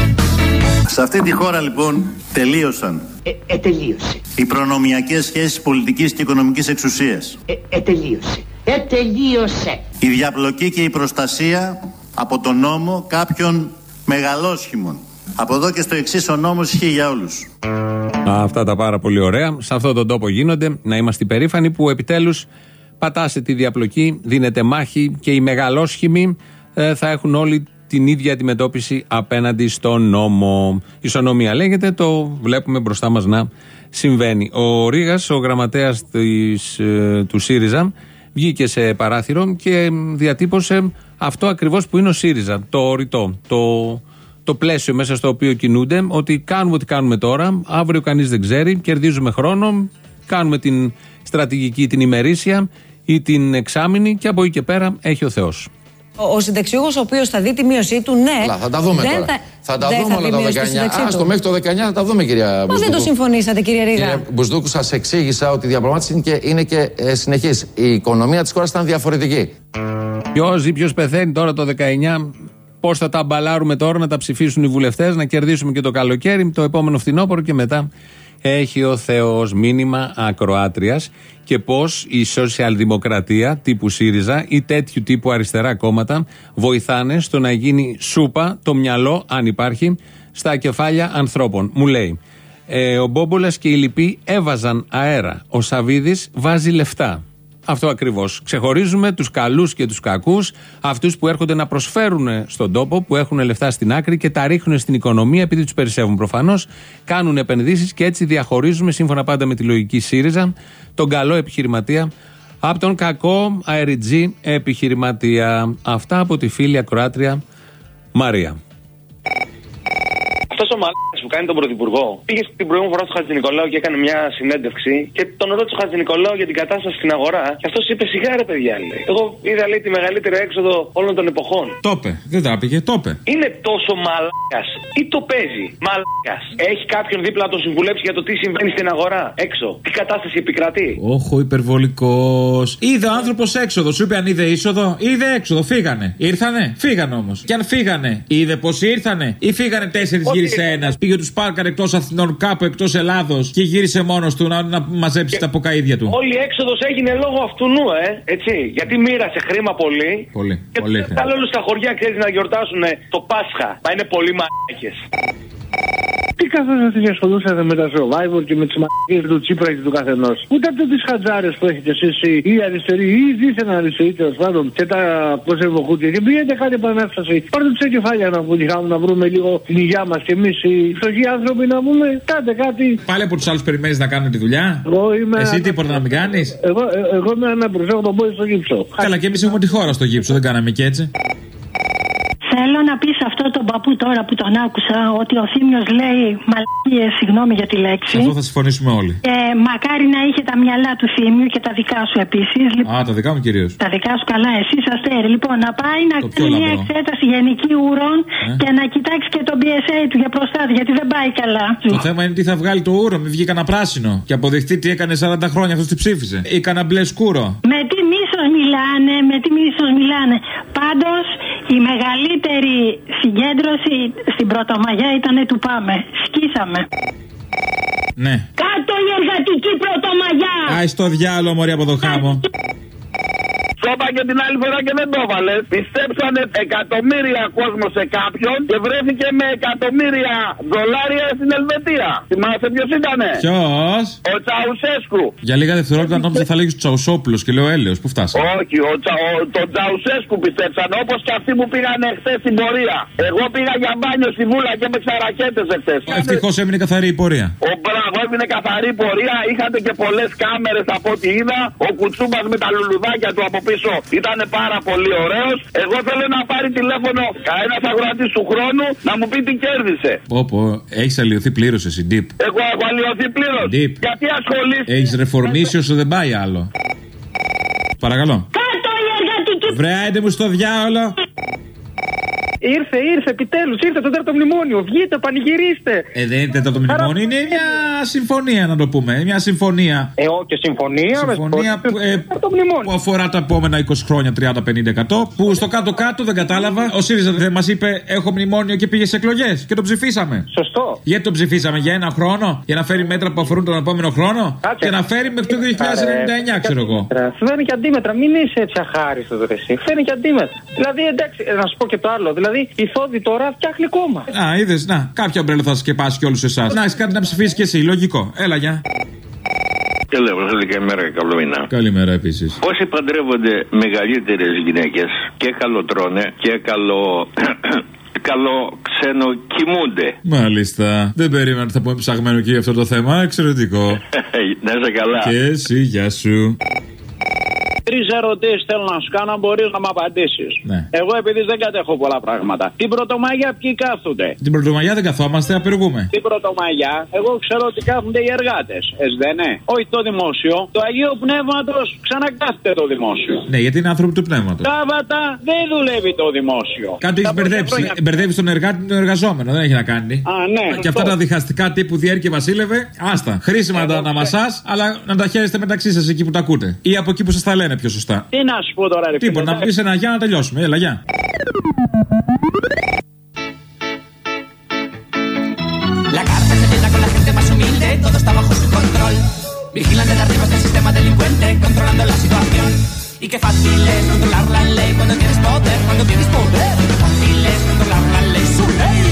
Σε αυτή τη χώρα λοιπόν τελείωσαν Ε, ε, τελείωσε. οι προνομιακές σχέσεις πολιτικής και οικονομικής εξουσίας. Ε, ε, τελείωσε. Ε, τελείωσε. Η διαπλοκή και η προστασία από τον νόμο κάποιων μεγαλόσχημων. Από εδώ και στο εξής ο νόμος ισχύει για όλους. Αυτά τα πάρα πολύ ωραία. Σε αυτόν τον τόπο γίνονται. Να είμαστε υπερήφανοι που επιτέλους πατάσε τη διαπλοκή, δίνεται μάχη και οι μεγαλόσχημοι ε, θα έχουν όλοι την ίδια αντιμετώπιση απέναντι στον νόμο. Ισονομία λέγεται, το βλέπουμε μπροστά μας να συμβαίνει. Ο Ρήγας, ο γραμματέας της, ε, του ΣΥΡΙΖΑ, βγήκε σε παράθυρο και διατύπωσε αυτό ακριβώς που είναι ο ΣΥΡΙΖΑ, το ρητό, το, το πλαίσιο μέσα στο οποίο κινούνται, ότι κάνουμε ό,τι κάνουμε τώρα, αύριο κανείς δεν ξέρει, κερδίζουμε χρόνο, κάνουμε την στρατηγική, την ημερήσια ή την εξάμηνη και από εκεί και πέρα έχει ο Θεός. Ο, ο συνταξιούχος ο οποίος θα δει τη μείωσή του, ναι. Λά, θα τα δούμε τώρα. Θα, θα τα δούμε όλα το δεκαεννιά. Άστο, μέχρι το δεκαεννιά θα τα δούμε, κυρία Μπουσδούκου. Πώς δεν το συμφωνήσατε, κύριε Ρήγα? Κύριε Μπουσδούκου, σας εξήγησα ότι η διαπραγμάτευση είναι και, είναι και ε, συνεχής. Η οικονομία της χώρας ήταν διαφορετική. Ποιος ζει, ποιος πεθαίνει τώρα το δεκαεννιά. Πώς θα τα μπαλάρουμε τώρα, να τα ψηφίσουν οι βουλευτές, να κερδίσουμε και το καλοκαίρι, το επόμενο φθινόπωρο και μετά. Έχει ο Θεός μήνυμα ακροάτριας και πως η σοσιαλδημοκρατία τύπου ΣΥΡΙΖΑ ή τέτοιου τύπου αριστερά κόμματα βοηθάνε στο να γίνει σούπα το μυαλό, αν υπάρχει, στα κεφάλια ανθρώπων. Μου λέει, ε, ο Μπόμπολας και οι λοιποί έβαζαν αέρα, ο Σαβίδης βάζει λεφτά. Αυτό ακριβώς. Ξεχωρίζουμε τους καλούς και τους κακούς, αυτούς που έρχονται να προσφέρουν στον τόπο, που έχουν λεφτά στην άκρη και τα ρίχνουν στην οικονομία επειδή τους περισσεύουν προφανώς, κάνουν επενδύσεις και έτσι διαχωρίζουμε, σύμφωνα πάντα με τη λογική ΣΥΡΙΖΑ, τον καλό επιχειρηματία από τον κακό αεριτζή επιχειρηματία. Αυτά από τη φίλη ακροάτρια Μαρία. Αυτός ο μαλάκας που κάνει τον πρωθυπουργό πήγε την προηγούμενη φορά στο Χατζηνικολάου και έκανε μια συνέντευξη και τον ρώτησε ο Χατζηνικολάου για την κατάσταση στην αγορά. Και αυτός είπε: σιγά ρε παιδιά, λέει. Εγώ είδα, λέει, τη μεγαλύτερη έξοδο όλων των εποχών. Το είπε, δεν τα πήγε, το είπε. Είναι τόσο μαλάκας ή το παίζει? Μαλάκας. Έχει κάποιον δίπλα να τον συμβουλέψει για το τι συμβαίνει στην αγορά έξω? Τι κατάσταση επικρατεί? Όχι, υπερβολικός. Είδε ο άνθρωπος έξοδο. Σου είπε αν είδε είσοδο, είδε έξοδο. Φύγανε. Ήρθανε, φύγανε όμως. Και αν φύγανε, είδε πως ήρθανε ή φύγανε τέσσερις γύρι σε ένας. Πήγε του πάρκαρ εκτός Αθηνών, κάπου εκτός Ελλάδος και γύρισε μόνος του να, να μαζέψει και τα ποκαίδια του. Όλη η έξοδος έγινε λόγω αυτού νου, ε, έτσι. Γιατί μοίρασε χρήμα πολύ. Πολύ. Και πολύ τα όλους στα χωριά, ξέρεις, να γιορτάσουν το Πάσχα. Μα είναι πολύ μαλάκες. Τι καθόσατε και ασχολούσατε με τα survivor και με τις μαλακίες του Τσίπρα και του καθενός? Ούτε από τις χατζάρες που έχετε εσείς οι αριστεροί ή δίθεν αριστεροί τέλος πάντων και τα προσερβοκούτια. Και πήγαινε κάτι επανάσταση. Πάρτε τους κεφάλια να πουλιχάμε να βρούμε λίγο την υγειά μας και εμείς οι φτωχοί άνθρωποι να πούμε κάντε κάτι. Πάλι από τους άλλους περιμένεις να κάνουν τη δουλειά. Είμαι Εσύ ανα... τίποτα να μην κάνεις. Εγώ, εγώ είμαι αναπροσ, έχω τον πόδι στο γύψο. Καλά, και εμείς έχουμε τη χώρα στο γύψο, δεν κάναμε και έτσι. Θέλω να πει σε αυτό τον παππού τώρα που τον άκουσα ότι ο Θήμιος λέει μαλακίες, συγγνώμη για τη λέξη. Αυτό θα συμφωνήσουμε όλοι. Και μακάρι να είχε τα μυαλά του Θήμιου και τα δικά σου επίσης. Α, τα δικά μου κυρίως. Τα δικά σου καλά, εσύ αστέρι. Λοιπόν, να πάει να κάνει μια εξέταση γενική ουρών ε? και να κοιτάξει και τον πι ες έι του για προστάτη, γιατί δεν πάει καλά. Το θέμα είναι τι θα βγάλει το ούρο, μην βγει κανένα πράσινο. Και αποδειχτεί τι έκανε σαράντα χρόνια αυτό τι ψήφισε. Ή κανένα μπλε σκούρο. Με τι μίσος μιλάνε, με τι μίσος μιλάνε. Πάντως η μεγαλύτερη συγκέντρωση στην Πρωτομαγιά ήτανε του Πάμε. Σκίσαμε. Ναι. Κάτω η εργατική Πρωτομαγιά! Άι στο διάλογο, μωρή από το χάμο. Το είπα και την άλλη φορά και δεν το έβαλε. Πιστέψανε εκατομμύρια κόσμο σε κάποιον και βρέθηκε με εκατομμύρια δολάρια στην Ελβετία. Θυμάσαι ποιος ήτανε? Ποιος? Ο Τσαουσέσκου. Για λίγα δευτερόλεπτα νόμιζα θα λέγεις Τσαουσόπουλος και λέω έλεος. Πού φτάσαμε? Όχι, ο Τσα, ο, τον Τσαουσέσκου πιστέψανε, όπως και αυτοί που πήγανε χθες στην πορεία. Εγώ πήγα για μπάνιο στη Βούλα και με ξαρακέτες εχθές. Ευτυχώς έμεινε καθαρή η πορεία. Ο μπράβο, έμεινε καθαρή πορεία. Είχατε και πολλές κάμερες από ό,τι είδα. Ο Κουτσούμπας με τα λουλουδάκια του από πίσω ήταν πάρα πολύ ωραίος. Εγώ θέλω να πάρει τηλέφωνο κανένας αγροατής του χρόνου να μου πει τι κέρδισε. Πω πω, έχεις αλλοιωθεί πλήρως εσύ, Deep. Εγώ έχω αλλοιωθεί πλήρως. Deep. Γιατί ασχολείσαι? Έχεις ρεφορμήσει όσο δεν πάει άλλο. Παρακαλώ. Κάτω η εργατική. Βρε, άιντε μου στο διάολο. Ήρθε, ήρθε, επιτέλους, ήρθε το τέταρτο μνημόνιο. Βγείτε, πανηγυρίστε. Ε, δεν είναι τέταρτο μνημόνιο, είναι μια συμφωνία να το πούμε. Μια συμφωνία. Ε, όχι, συμφωνία. Συμφωνία με που, ε, που αφορά τα επόμενα είκοσι χρόνια, τριάντα πενήντα εκατό. Που στο κάτω-κάτω δεν κατάλαβα. Ο ΣΥΡΙΖΑ δεν μας είπε: έχω μνημόνιο και πήγε σε εκλογές. Και το ψηφίσαμε. Σωστό. Γιατί το ψηφίσαμε, για ένα χρόνο, για να φέρει μέτρα που αφορούν τον επόμενο χρόνο. Κάτσε. Και να φέρει μέχρι το δύο χιλιάδες ενενήντα εννιά, ξέρω εγώ. Φέρνει και αντίμετρα, μην είσαι έτσι αχάριστο το εσύ. Φέρνει και αντίμετρα. Δηλαδή, εντάξει, να σου πω και το άλλο. Δηλαδή, η Θόδη τώρα φτιάχνει κόμμα. Α, είδες, να, κάποια ομπρέλα θα σκεπάσει κι όλους εσάς. Να έχει κάτι να ψηφίσει κι εσύ, λογικό. Έλα, γεια. Καλημέρα, καλημέρα και καλό μήνα. Καλημέρα επίσης. Όσοι παντρεύονται μεγαλύτερες γυναίκες και καλοτρώνε και καλό. Καλό ξένο κοιμούνται. Μάλιστα. Δεν περίμενα ότι θα πούμε ψαγμένο και για αυτό το θέμα. Εξαιρετικό. Να είσαι καλά. Και εσύ, γεια σου. Τρεις ερωτήσεις θέλω να σου κάνω, μπορείς να μου απαντήσεις. Ναι. Εγώ επειδή δεν κατέχω πολλά πράγματα. Την Πρωτομαγιά ποιοι κάθονται? Την Πρωτομαγιά δεν καθόμαστε, απεργούμε. Την Πρωτομαγιά, εγώ ξέρω ότι κάθονται οι εργάτες. Έτσι δεν είναι? Όχι το δημόσιο. Το Αγίου Πνεύματος ξανακάθεται το δημόσιο. Ναι, γιατί είναι άνθρωποι του πνεύματος. Σάββατα δεν δουλεύει το δημόσιο. Κάτι έχει μπερδέψει. Χρόνια... Μπερδεύει τον εργάτη με τον εργαζόμενο. Δεν έχει να κάνει. Α, ναι. Και αυτά τα διχαστικά τύπου Διέρη και Βασίλευε, άστα. Χρήσιμα να τα αναμασάς, αλλά να τα χαίρεστε μεταξύ σας εκεί που τα ακούτε. Ή από εκεί που σας τα λένε πιο σωστά. Τι να σου πω τώρα, ρε. Τίποτα, να πεις ένα γεια να τελειώσουμε. Έλα, γεια. La carta se llena con la gente más humilde, todo está bajo su control. Vigilan desde arriba del sistema delincuente, controlando la situación. Y qué fácil es controlar la ley cuando tienes poder, cuando tienes poder. Qué fácil es controlar la ley, su ley.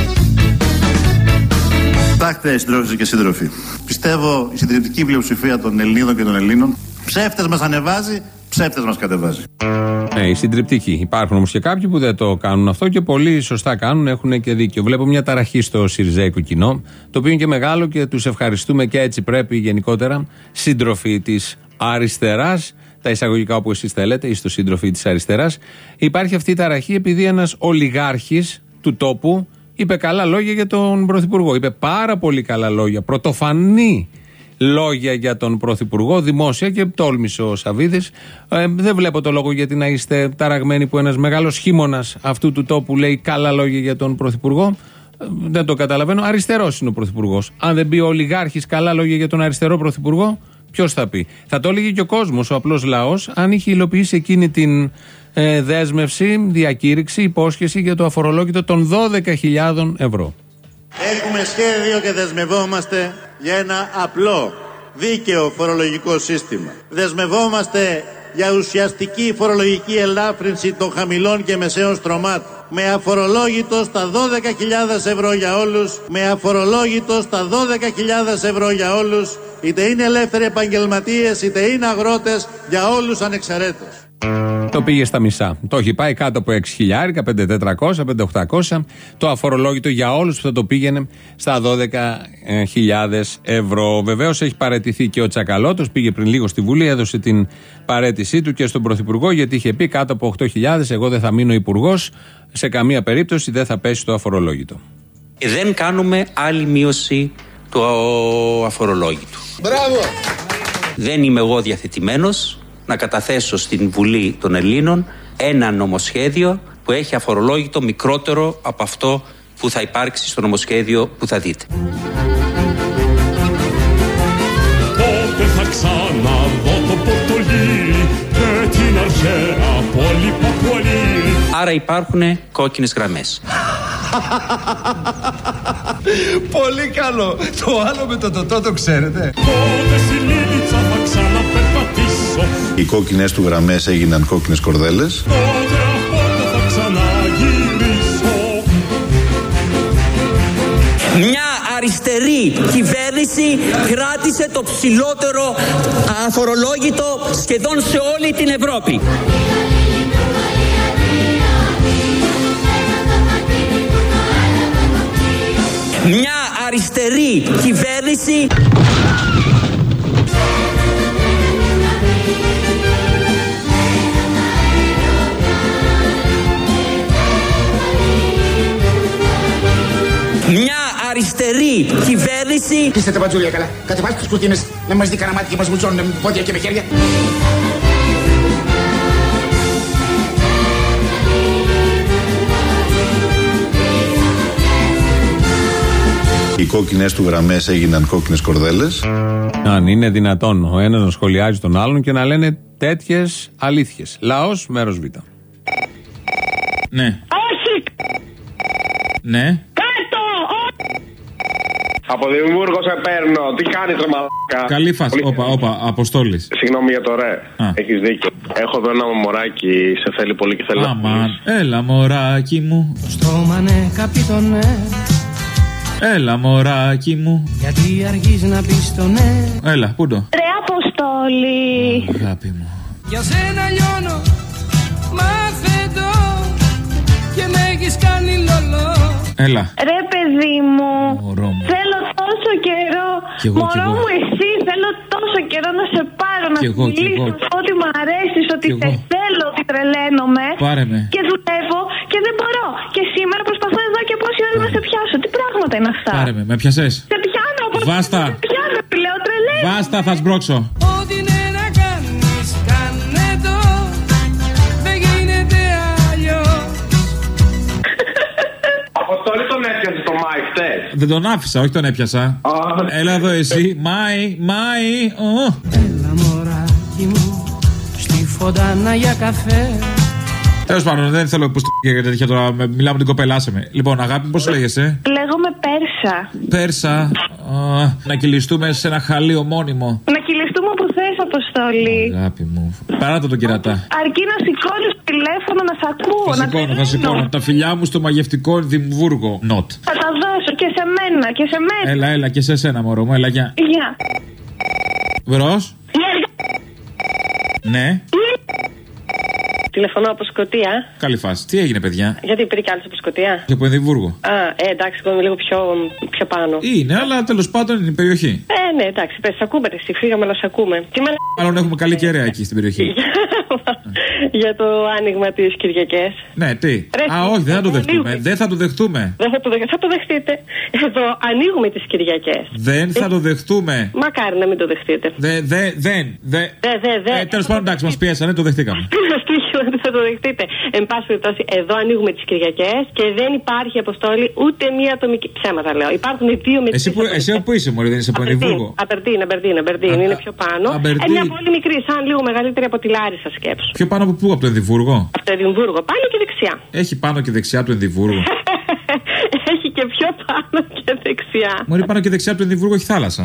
Κοιτάξτε, συντρόφισσες και σύντροφοι. Πιστεύω η συντριπτική πλειοψηφία των Ελληνίδων και των Ελλήνων ψεύτες μας ανεβάζει, ψεύτες μας κατεβάζει. Ναι, η συντριπτική. Υπάρχουν όμως και κάποιοι που δεν το κάνουν αυτό και πολύ σωστά κάνουν, έχουν και δίκιο. Βλέπω μια ταραχή στο σιριζέικο κοινό, το οποίο είναι και μεγάλο και τους ευχαριστούμε και έτσι πρέπει γενικότερα. Σύντροφοι της αριστεράς, τα εισαγωγικά όπου εσείς θέλετε, είστε σύντροφοι της αριστεράς. Υπάρχει αυτή η ταραχή επειδή ένας ολιγάρχης του τόπου είπε καλά λόγια για τον Πρωθυπουργό. Είπε πάρα πολύ καλά λόγια, πρωτοφανή λόγια για τον Πρωθυπουργό, δημόσια, και τόλμησε ο Σαββίδης. Ε, δεν βλέπω το λόγο γιατί να είστε ταραγμένοι που ένας μεγάλος χείμωνας αυτού του τόπου λέει καλά λόγια για τον Πρωθυπουργό. Ε, δεν το καταλαβαίνω. Αριστερός είναι ο Πρωθυπουργός. Αν δεν πει ο ολιγάρχης καλά λόγια για τον αριστερό Πρωθυπουργό, ποιος θα πει? Θα το έλεγε και ο κόσμος, ο απλός λαός, αν είχε υλοποιήσει εκείνη την ε, δέσμευση, διακήρυξη, υπόσχεση για το αφορολόγητο των δώδεκα χιλιάδων ευρώ. Έχουμε σχέδιο και δεσμευόμαστε για ένα απλό, δίκαιο φορολογικό σύστημα. Δεσμευόμαστε για ουσιαστική φορολογική ελάφρυνση των χαμηλών και μεσαίων στρωμάτων. Με αφορολόγητο στα δώδεκα χιλιάδες ευρώ για όλους, με αφορολόγητο στα δώδεκα χιλιάδες ευρώ για όλους, είτε είναι ελεύθεροι επαγγελματίες, είτε είναι αγρότες, για όλους ανεξαιρέτως. Το πήγε στα μισά. Το έχει πάει κάτω από έξι χιλιάδες, πέντε χιλιάδες τετρακόσια, πέντε χιλιάδες οκτακόσια. Το αφορολόγητο για όλους που θα το πήγαινε στα δώδεκα χιλιάδες ευρώ. Βεβαίως έχει παραιτηθεί και ο Τσακαλώτος. Πήγε πριν λίγο στη Βουλή, έδωσε την παραίτησή του και στον Πρωθυπουργό, γιατί είχε πει κάτω από οκτώ χιλιάδες εγώ δεν θα μείνω υπουργός. Σε καμία περίπτωση δεν θα πέσει το αφορολόγητο. Δεν κάνουμε άλλη μείωση του αφορολόγητου. Μπράβο! Δεν είμαι εγώ διαθετημένος να καταθέσω στην Βουλή των Ελλήνων ένα νομοσχέδιο που έχει αφορολόγητο μικρότερο από αυτό που θα υπάρξει στο νομοσχέδιο που θα δείτε. Πότε θα ξαναδώ το Πορτολί και την αρχαία πόλη Παπουαλή. Άρα υπάρχουν κόκκινες γραμμές. Πολύ καλό. Το άλλο με το τοτό το ξέρετε. Πότε στη Λίλιτσα θα ξαναπερπατήσω. Οι κόκκινες του γραμμές έγιναν κόκκινες κορδέλες. Πότε από πότε θα ξαναγυρίσω. Μια αριστερή κυβέρνηση κράτησε το ψηλότερο αφορολόγητο σχεδόν σε όλη την Ευρώπη. Μια αριστερή κυβέρνηση Μια αριστερή κυβέρνηση. Είστε τα μπατζούλια καλά. Κατεβάστε τους κουρτίνες να μας δει κανένα μάτι και μας μουτσώνουν με πόδια και με χέρια. κόκκινες του γραμμές έγιναν κόκκινες κορδέλες. Αν είναι δυνατόν ο ένας να σχολιάζει τον άλλον και να λένε τέτοιες αλήθειες. Λαός, μέρος Β. Ναι. Όχι! Ναι. Κάτω! Από Δημιούργο σε παίρνω. Τι κάνεις ρε μαλάκα? Καλή φάση. Όπα, όπα, Αποστόλης. Συγγνώμη για το ρε. Έχεις δίκιο. Έχω εδώ ένα μωράκι, σε θέλει πολύ και θέλει να Αμάν, έλα μωράκι μου. Το στόμα ναι, καπιτονέ. Έλα μωράκι μου. Γιατί αργείς να πεις το ναι. Έλα, πού το? Ρε Αποστόλη. Αγάπη μου. Για σένα λιώνω, μάθε το. Και με έχεις κάνει λολό. Έλα. Ρε παιδί μου, Μωρό μου. θέλω τόσο καιρό. Κι εγώ, Μωρό κι εγώ. μου εσύ, θέλω τόσο καιρό να σε πάρω, να Κι σου εγώ, κι μιλήσω, εγώ. να σου πω ότι μ' αρέσεις, ότι Κι σε εγώ. θέλω, ότι τρελαίνομαι. Πάρε με. Και δουλεύω και δεν μπορώ. Και σήμερα προσπαθώ εδώ και πόση ώρα να σε πιάσω. Τι πράγματα είναι αυτά? Πάρε με, με πιασες. Σε πιάνω, όπως Βάστα. σε πιάνω, λέω τρελαίνομαι. Βάστα, θα σμπρώξω. Ό,τι ναι να κάνεις, κάνε το. Δεν γίνεται αλλιώς. Αποστόλη τον έπιασε το Μάη χτες. Δεν τον άφησα, όχι τον έπιασα. Έλα εδώ εσύ. Μάη, Μάη. Ω. Έλα μωράκι μου, στη φωντάνα για καφέ. Τέλος πάντων, δεν θέλω που για τέτοια τώρα. Μιλάω με την κοπέλα, άσε με. Λοιπόν, αγάπη μου, πώς λέγεσαι? Λέγομαι Πέρσα. Πέρσα. Α, να κυλιστούμε σε ένα χαλί ομώνυμο. Να κυλιστούμε όπου θες, Αποστόλη. Αγάπη μου. Παράτα τον κερατά. Αρκεί να σηκώνεις το τηλέφωνο να σ' ακούω. Θα να σηκώνω, θα τρελαίνω. σηκώνω. Τα φιλιά μου στο μαγευτικό Δημβούργο. Νοτ. Θα τα δώσω και σε μένα και σε μένα. Έλα, έλα και σε σένα, μωρό μου, έλα, γεια. Γεια. Βρος. Ναι. Τηλεφωνώ από Σκωτία. Καλή φάση. Τι έγινε, παιδιά? Γιατί υπήρχε κι άλλο από Σκωτία. Και από Εδιμβούργο. Α, ε, εντάξει, εγώ είμαι λίγο πιο, πιο πάνω. Είναι, αλλά τέλος πάντων είναι η περιοχή. Ε, ναι, εντάξει, πες, σ' ακούμε, εσύ, φύγαμε, αλλά σ' ακούμε. Τι με... Μάλλον έχουμε καλή κεραία εκεί στην περιοχή. Για το άνοιγμα τις Κυριακές. Ναι, τι. Ρε, Α, όχι, δεν θα το δεχτούμε. ανοίγουμε. Δεν θα το δεχτούμε. Δεν θα το, δεχ... θα το δεχτείτε. Εδώ ανοίγουμε τις Κυριακές. Δεν θα το δεχτούμε. Μακάρι να μην το δεχτείτε. Δε, δε, δεν. Δε. Δε, δε, δε. Ε, τέλος πάντων, εντάξει, μας πιέσανε, το δεχτήκαμε. Δεν θα το δεχτείτε. Εν πάση περιπτώσει, εδώ ανοίγουμε τις Κυριακές και δεν υπάρχει, Αποστόλη, ούτε μία ατομική. Ψέματα λέω. Υπάρχουν δύο με Εσύ που, εσύ που είσαι, Μωρή, δεν είσαι από Εδιμβούργο. Αμπερντίν, Αμπερντίν, Αμπερντίν. Είναι πιο πάνω. Αμπερντίν. Ε, μια πολύ μικρή, σαν λίγο μεγαλύτερη από τη Λάρισα, σκέψου. Πιο πάνω από πού, από το Εδιμβούργο? Από το Εδιμβούργο, πάνω και δεξιά. Έχει πάνω και δεξιά το Εδιμβούργο. Έχει και πιο πάνω και δεξιά. Μωρή, πάνω και δεξιά από το Εδιμβούργο έχει θάλασσα.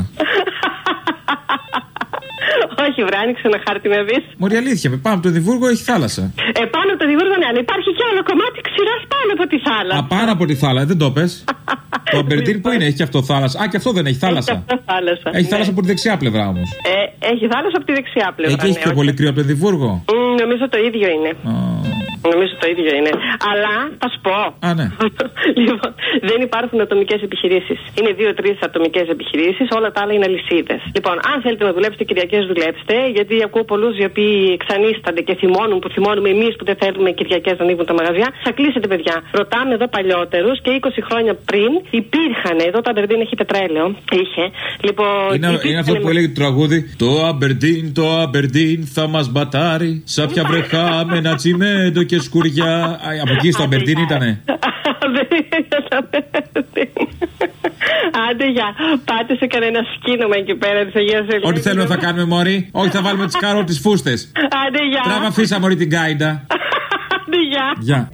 Όχι, βρε, άνοιξε ένα χάρτη να δεις. Μωρή, αλήθεια, με πάνω από το Εδιμβούργο έχει θάλασσα. Ε, πάνω από το Εδιμβούργο, ναι, αλλά υπάρχει και άλλο κομμάτι ξηράς πάνω από τη θάλασσα. Α, πάνω από τη θάλασσα, δεν το πες. Το Αμπερντίν που είναι, έχει και αυτό θάλασσα. Α, και αυτό δεν έχει θάλασσα. Έχει, αυτό θάλασσα. Έχει ναι. θάλασσα από τη δεξιά πλευρά όμως. Ε, έχει θάλασσα από τη δεξιά πλευρά. Εκεί έχει ναι, πιο όχι. πολύ κρύο από το Εδιμβούργο. Mm, νομίζω το ίδιο είναι. Oh. Νομίζω το ίδιο είναι. Αλλά θα σου πω. Α, ναι. Λοιπόν, δεν υπάρχουν ατομικές επιχειρήσεις. Είναι δύο-τρεις ατομικές επιχειρήσεις, όλα τα άλλα είναι αλυσίδες. Λοιπόν, αν θέλετε να δουλέψετε Κυριακές, δουλέψτε. Γιατί ακούω πολλούς οι οποίοι εξανίστανται και θυμώνουν, που θυμώνουμε εμείς που δεν θέλουμε Κυριακές να ανοίγουν τα μαγαζιά. Θα κλείσετε, παιδιά. Ρωτάμε εδώ παλιότερους και είκοσι χρόνια πριν υπήρχαν. Εδώ το Αμπερντίν έχει πετρέλαιο. Είχε. Λοιπόν, είναι, είναι αυτό που έλεγε το τραγούδι. Το Αμπερντίν, το Αμπερντίν θα μας μπατάρει. Σάπια βρεχά με ένα τσιμέντο και σκουριά. Α, από εκεί στο Αμπερντίν ήτανε. Άντε για, πάτε σε κανένα σκήνομα εκεί πέρα της Αγίας Ελένης. Ό,τι θέλουμε θα κάνουμε, Μωρή. Όχι, θα βάλουμε τις κάρο τις φούστες. Άντε για. Τράβα φύσα, Μωρή, την γκάιντα. Άντε για. Γεια.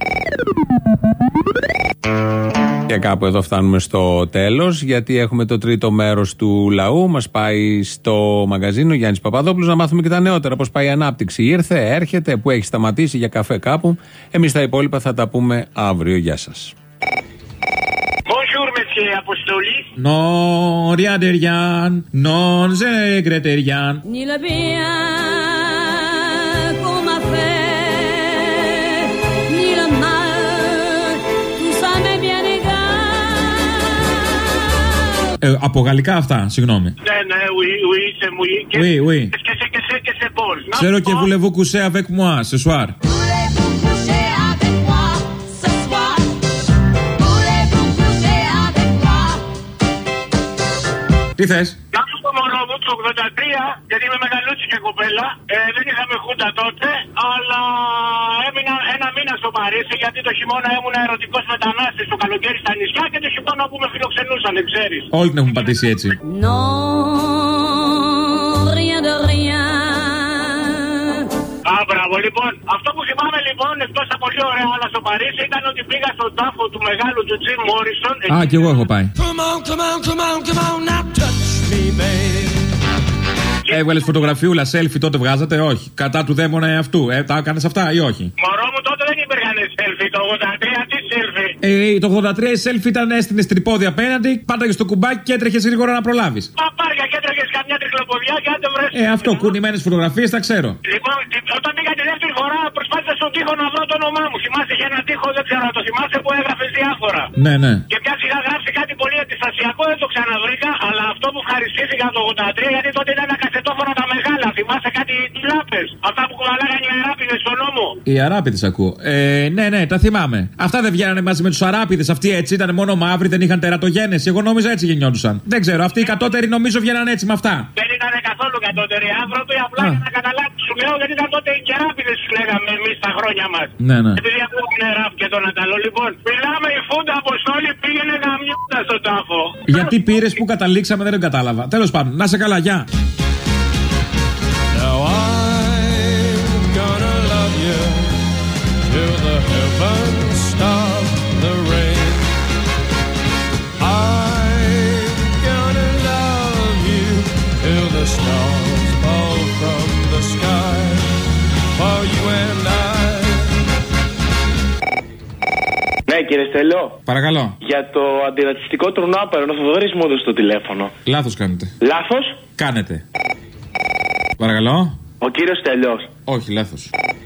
Και κάπου εδώ φτάνουμε στο τέλος, γιατί έχουμε το τρίτο μέρος του λαού. Μας πάει στο μαγαζίνο Γιάννης Παπαδόπουλος να μάθουμε και τα νεότερα. Πώς πάει η ανάπτυξη. Ήρθε, έρχεται, που έχει σταματήσει για καφέ κάπου. Εμείς τα υπόλοιπα θα τα πούμε αύριο. Γεια σας. Bonjour, monsieur Apostoli. Non, rien de rien. Non, je regrette rien. Ni le bien qu'on m'a fait, ni le mal, tout ça m'est bien égal. Ε, από γαλλικά αυτά, συγγνώμη. Ναι, ναι, oui, oui, c'est moi. Oui, oui. Και c'est que c'est que c'est bon. Ξέρω και voulez-vous coucher avec moi ce soir. Τι θες? Να σου το μωρό μου, το ογδόντα τρία, γιατί είμαι μεγαλούτσικα κοπέλα, ε, δεν είχαμε χούντα τότε, αλλά έμεινα ένα μήνα στο Παρίσι, γιατί το χειμώνα ήμουν ερωτικός μετανάστης, το καλοκαίρι στα νησιά και το χειμώνα που με φιλοξενούσαν, ξέρεις. Όλοι την έχουν πατήσει έτσι. Non, rien de rien. Α, μπράβο, λοιπόν. Αυτό που θυμάμαι λοιπόν, εκτός από πολύ ωραία άλλα στο Παρίσι, ήταν ότι πήγα στον τάφο του μεγάλου του Τζιμ Μόρισον. Α, κι εγώ έχω πάει. Έβγαλες φωτογραφιούλα, selfie τότε βγάζατε, όχι. Κατά του δαίμονα εαυτού. Ε, τα έκανες αυτά ή όχι? Μωρό μου, τότε δεν υπήρχαν selfie. Το ογδόντα τρία τι selfie. Ε, το ογδόντα τρία η selfie ήταν έστεινε τρυπόδι απέναντι, πάταγες στο κουμπάκι και έτρεχες γρήγορα να προλάβεις. Παπάρια και έτρεχες καμιά τρικλοποδιά και αν δεν βρες. Ε, αυτό, κουνημένες φωτογραφίες, τα ξέρω. Λοιπόν, όταν πήγα τη δεύτερη φορά, προσπάθησα στον τοίχο να βρω το όνομά μου. Θυμάσαι για ένα τοίχο, δεν ξέρω, το θυμάσαι που έγραφε διάφορα. Ναι, ναι. Και πια σιγά γράψει κάτι πολύ αντιστασιακό, δεν το ξαναβρήκα, αλλά αυτό που ευχαριστήθηκα το ογδόντα τρία, γιατί τότε ήταν τα κασετόφωνα τα μεγάλα. Θυμάσαι κάτι τουλάπες, αυτά που κουβαλάγανε οι αράπηδες στον νόμο. Οι αράπηδες ακούω. Ε, ναι, ναι, τα θυμάμαι. Αυτά δεν βγαίνανε μαζί με τους αράπηδες, αυτοί έτσι ήταν μόνο μαύροι, δεν είχαν τερατογένεση. Εγώ νόμιζα έτσι γεννιόντουσαν. Δεν ξέρω, αυτοί οι κατώτεροι νομίζω βγαίνανε έτσι με αυτά. Δεν ήταν καθόλου κατώτεροι άνθρωποι, απλά για να καταλάβει, σου λέω, γιατί ήταν τότε οι κεράπηδες, σου λέγαμε εμείς τα χρόνια μας. Ναι, ναι. Επειδή ακούγανε ραφ και τον Αταλό, λοιπόν, μιλάμε η Φούντα Αποστόλη πήγαινε να μοιούντα στον τάφο. Γιατί πήρες που καταλήξαμε δεν το κατάλαβα. Τέλος πάντων, να σε καλά, γεια. Now I'm gonna love you till the heavens stop the rain. I'm gonna love you till the stars fall from the sky for you and I. Ναι, κύριε Στέλιο. Παρακαλώ. Για το αντιρατσιστικό τουρνουά ο Θοδωρής μου έδωσε το τηλέφωνο. Λάθος κάνετε. Λάθος? Κάνετε. Παρακαλώ. Ο κύριος Στέλιος. Όχι, λάθος.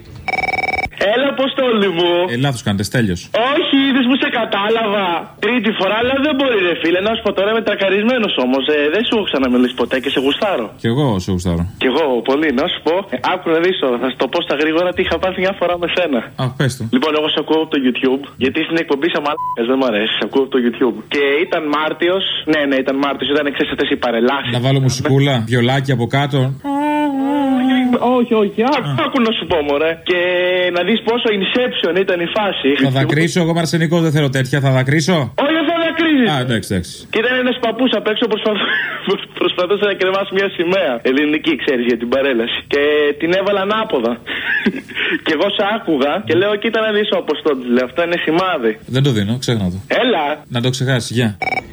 Έλα, Αποστόλη μου. Ε, λάθος κάνετε, Στέλιος. Όχι, είδες που σε κατάλαβα. Τρίτη φορά, αλλά δεν μπορεί, ρε φίλε. Να σου πω τώρα, είμαι τρακαρισμένος όμως. Ε, δεν σου έχω ξαναμιλήσει ποτέ και σε γουστάρω. Κι εγώ σε γουστάρω. Κι εγώ, πολύ. Να σου πω. Ε, άκου να δεις τώρα, θα σου το πω στα γρήγορα τι είχα πάθει μια φορά με σένα. Α, πες το. Λοιπόν, εγώ σε ακούω από το YouTube, γιατί στην εκπομπή σε μαλάκες δεν μ' αρέσει. Σε ακούω από το YouTube. Και ήταν Μάρτιος. Ναι, ναι, ήταν Μάρτιος. Ήταν εξές αυτές οι παρελάσεις. Να βάλω μουσικούλα, βιολάκι από κάτω. Όχι, όχι, άκου, άκου να σου πω, μωρέ. Και να δεις πόσο Inception ήταν η φάση. Θα δακρύσω, εγώ με αρσενικό δεν θέλω τέτοια, θα δακρύσω. Όχι, δεν θα δακρύσεις. Α, εντάξει, εντάξει. Και ήταν ένας παππούς απ' έξω, προσπαθούσε να κρεμάσει μια σημαία. Ελληνική, ξέρεις, για την παρέλαση. Και την έβαλα ανάποδα. Και εγώ σ' άκουγα και λέω, κοίτα να δεις ο Αποστόλης, λέω, αυτό είναι σημάδι. Δεν το δίνω, ξέχνα το. Έλα. Να το ξεχάσεις, γεια.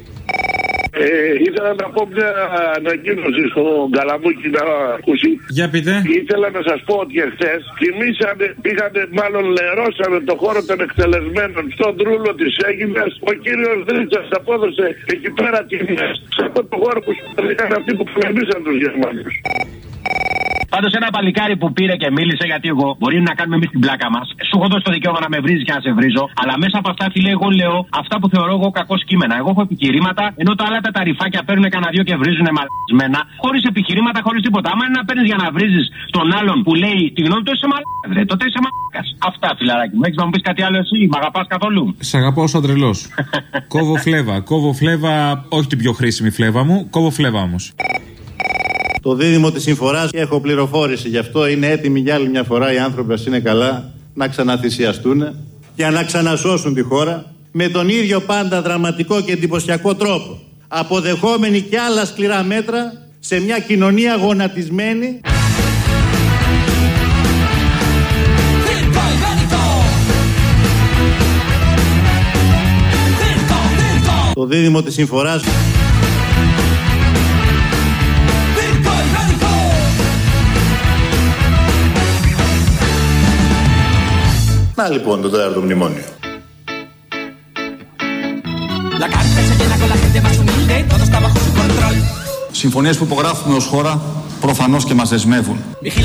Ε, ήθελα να πω μια ανακοίνωση στον Καλαμούκι να ακούσει. Για πείτε. Ήθελα να σας πω ότι εχθές θυμήσανε, πήγανε, μάλλον λερώσανε το χώρο των εκτελεσμένων στον Δρούλο της Αίγυπτας. Ο κύριος Δρίτσας απόδωσε εκεί πέρα τιμές σε αυτό το χώρο που ήταν αυτοί που πολεμήσαν τους Γερμανούς. Πάντως ένα παλικάρι που πήρε και μίλησε, γιατί εγώ μπορεί να κάνουμε εμείς την πλάκα μας. Σου έχω δώσει το δικαίωμα να με βρίζεις και να σε βρίζω. Αλλά μέσα από αυτά, φίλε, εγώ λέω αυτά που θεωρώ εγώ κακό κείμενα. Εγώ έχω επιχειρήματα, ενώ τα άλλα τα ταρυφάκια παίρνουν κανένα δυο και βρίζουν μαλακισμένα. Χωρίς επιχειρήματα, χωρίς τίποτα. Άμα είναι να παίρνεις για να βρίζεις τον άλλον που λέει τη γνώμη του, είσαι μαλακά. Τότε είσαι μαλακά. Αυτά, φιλαράκι μου. Έχεις να μου πεις κάτι άλλο εσύ, μ' αγαπάς καθόλου? Σ' αγαπάω σαν τρελός. Κόβω φλέβα. Κόβω φλέβα, όχι την πιο χρήσιμη φλέβα μου. Κόβω φλέβα όμως. Το δίδυμο της συμφοράς, έχω πληροφόρηση γι' αυτό, είναι έτοιμοι για άλλη μια φορά οι άνθρωποι, ας είναι καλά, να ξαναθυσιαστούν για να ξανασώσουν τη χώρα με τον ίδιο πάντα δραματικό και εντυπωσιακό τρόπο, αποδεχόμενοι και άλλα σκληρά μέτρα σε μια κοινωνία γονατισμένη. Το δίδυμο της συμφοράς. Να λοιπόν το τέταρτο μνημόνιο. Συμφωνίες που υπογράφουμε ως χώρα προφανώς και μας δεσμεύουν.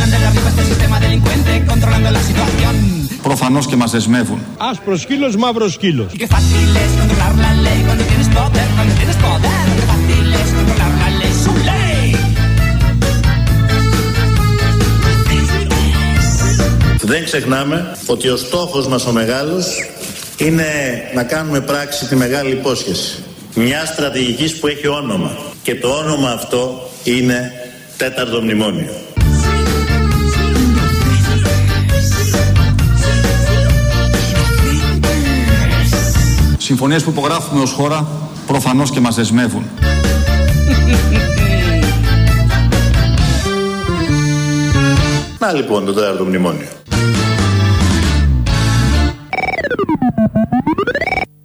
Προφανώς και μας δεσμεύουν. Άσπρος σκύλος, μαύρος σκύλος. Δεν ξεχνάμε ότι ο στόχος μας ο μεγάλος είναι να κάνουμε πράξη τη μεγάλη υπόσχεση. Μια στρατηγικής που έχει όνομα. Και το όνομα αυτό είναι Τέταρτο μνημόνιο. Συμφωνίες που υπογράφουμε ως χώρα προφανώς και μας δεσμεύουν. Να λοιπόν το τέταρτο μνημόνιο.